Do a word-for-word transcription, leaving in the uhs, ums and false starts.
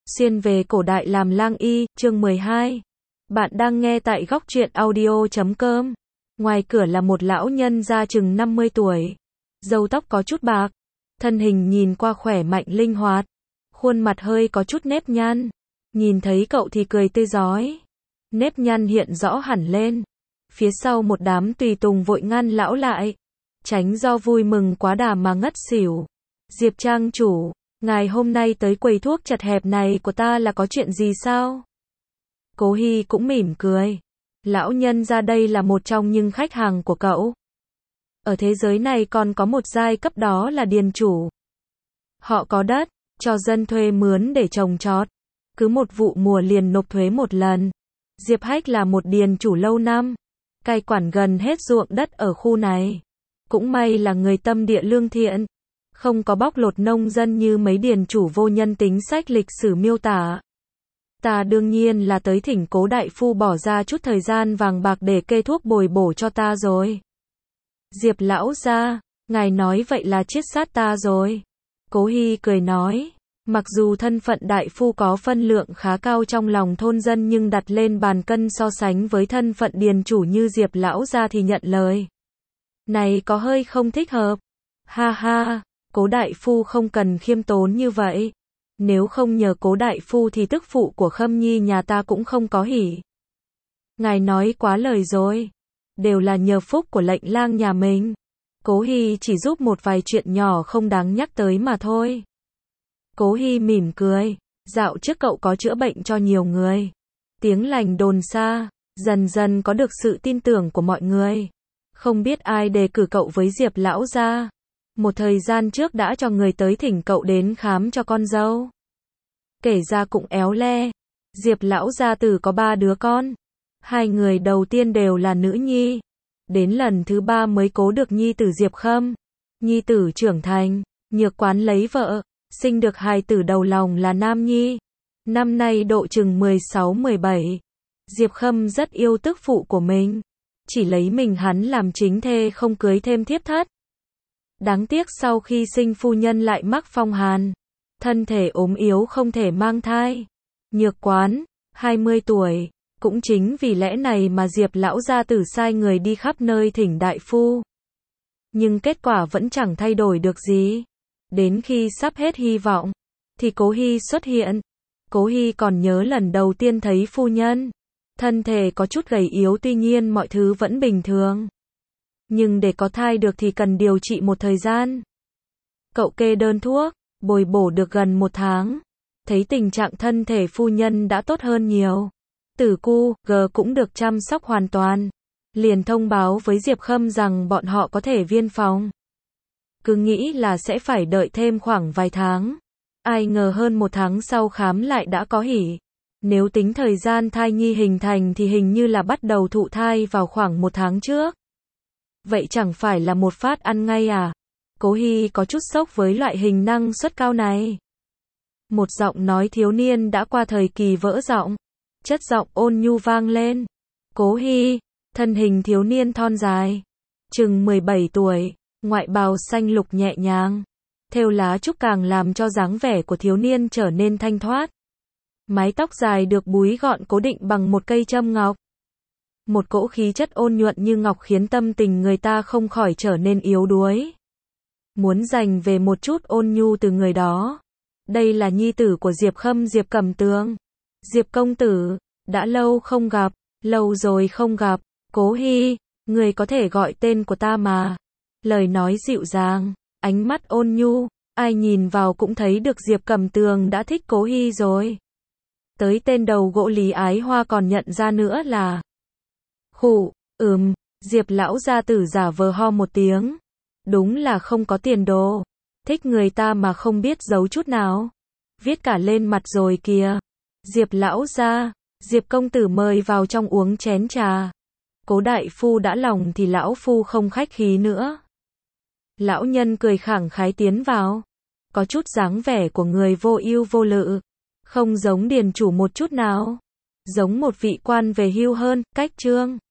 Xuyên về cổ đại làm lang y, chương mười hai. Bạn đang nghe tại góc truyện audio chấm com. Ngoài cửa là một lão nhân ra chừng năm mươi tuổi. Râu tóc có chút bạc. Thân hình nhìn qua khỏe mạnh linh hoạt. Khuôn mặt hơi có chút nếp nhăn. Nhìn thấy cậu thì cười tươi rói. Nếp nhăn hiện rõ hẳn lên. Phía sau một đám tùy tùng vội ngăn lão lại. Tránh do vui mừng quá đà mà ngất xỉu. Diệp trang chủ, ngài hôm nay tới quầy thuốc chật hẹp này của ta là có chuyện gì sao? Cố Hi cũng mỉm cười. Lão nhân ra đây là một trong những khách hàng của cậu. Ở thế giới này còn có một giai cấp đó là điền chủ. Họ có đất, cho dân thuê mướn để trồng trọt. Cứ một vụ mùa liền nộp thuế một lần. Diệp Hách là một điền chủ lâu năm. Cai quản gần hết ruộng đất ở khu này. Cũng may là người tâm địa lương thiện. Không có bóc lột nông dân như mấy điền chủ vô nhân tính sách lịch sử miêu tả. Ta đương nhiên là tới thỉnh Cố đại phu bỏ ra chút thời gian vàng bạc để kê thuốc bồi bổ cho ta rồi. Diệp lão gia, ngài nói vậy là chiết sát ta rồi. Cố Hi cười nói, mặc dù thân phận đại phu có phân lượng khá cao trong lòng thôn dân nhưng đặt lên bàn cân so sánh với thân phận điền chủ như Diệp lão gia thì nhận lời này có hơi không thích hợp. Ha ha, Cố đại phu không cần khiêm tốn như vậy. Nếu không nhờ Cố đại phu thì tức phụ của Khâm Nhi nhà ta cũng không có hỉ. Ngài nói quá lời rồi. Đều là nhờ phúc của lệnh lang nhà mình. Cố Hi chỉ giúp một vài chuyện nhỏ không đáng nhắc tới mà thôi. Cố Hi mỉm cười. Dạo trước cậu có chữa bệnh cho nhiều người. Tiếng lành đồn xa, dần dần có được sự tin tưởng của mọi người. Không biết ai đề cử cậu với Diệp lão gia. Một thời gian trước đã cho người tới thỉnh cậu đến khám cho con dâu. Kể ra cũng éo le. Diệp lão gia tử có ba đứa con. Hai người đầu tiên đều là nữ nhi. Đến lần thứ ba mới cố được nhi tử Diệp Khâm. Nhi tử trưởng thành, Nhược Quán lấy vợ, sinh được hài tử đầu lòng là nam nhi. Năm nay độ chừng mười sáu mười bảy. Diệp Khâm rất yêu tức phụ của mình. Chỉ lấy mình hắn làm chính thê không cưới thêm thiếp thất. Đáng tiếc sau khi sinh phu nhân lại mắc phong hàn. Thân thể ốm yếu không thể mang thai. Nhược Quán, hai mươi tuổi. Cũng chính vì lẽ này mà Diệp lão gia tử sai người đi khắp nơi thỉnh đại phu. Nhưng kết quả vẫn chẳng thay đổi được gì. Đến khi sắp hết hy vọng, thì Cố Hi xuất hiện. Cố Hi còn nhớ lần đầu tiên thấy phu nhân. Thân thể có chút gầy yếu tuy nhiên mọi thứ vẫn bình thường. Nhưng để có thai được thì cần điều trị một thời gian. Cậu kê đơn thuốc, bồi bổ được gần một tháng. Thấy tình trạng thân thể phu nhân đã tốt hơn nhiều. Tử cu, G cũng được chăm sóc hoàn toàn. Liền thông báo với Diệp Khâm rằng bọn họ có thể viên phòng. Cứ nghĩ là sẽ phải đợi thêm khoảng vài tháng. Ai ngờ hơn một tháng sau khám lại đã có hỉ. Nếu tính thời gian thai nhi hình thành thì hình như là bắt đầu thụ thai vào khoảng một tháng trước. Vậy chẳng phải là một phát ăn ngay à? Cố Hi có chút sốc với loại hình năng suất cao này. Một giọng nói thiếu niên đã qua thời kỳ vỡ giọng. Chất giọng ôn nhu vang lên. Cố Hi, thân hình thiếu niên thon dài. Chừng mười bảy tuổi, ngoại bào xanh lục nhẹ nhàng. Thêu lá trúc càng làm cho dáng vẻ của thiếu niên trở nên thanh thoát. Mái tóc dài được búi gọn cố định bằng một cây châm ngọc. Một cỗ khí chất ôn nhuận như ngọc khiến tâm tình người ta không khỏi trở nên yếu đuối. Muốn giành về một chút ôn nhu từ người đó. Đây là nhi tử của Diệp Khâm Diệp Cẩm Tường. Diệp công tử, đã lâu không gặp, lâu rồi không gặp. Cố Hi, người có thể gọi tên của ta mà. Lời nói dịu dàng, ánh mắt ôn nhu, ai nhìn vào cũng thấy được Diệp Cẩm Tường đã thích Cố Hi rồi. Tới tên đầu gỗ Lý Ái Hoa còn nhận ra nữa là khụ, ừm, Diệp lão gia tử giả vờ ho một tiếng. Đúng là không có tiền đồ. Thích người ta mà không biết giấu chút nào. Viết cả lên mặt rồi kìa. Diệp lão gia, Diệp công tử mời vào trong uống chén trà. Cố đại phu đã lòng thì lão phu không khách khí nữa. Lão nhân cười khẳng khái tiến vào. Có chút dáng vẻ của người vô ưu vô lự. Không giống điền chủ một chút nào. Giống một vị quan về hưu hơn, cách trương.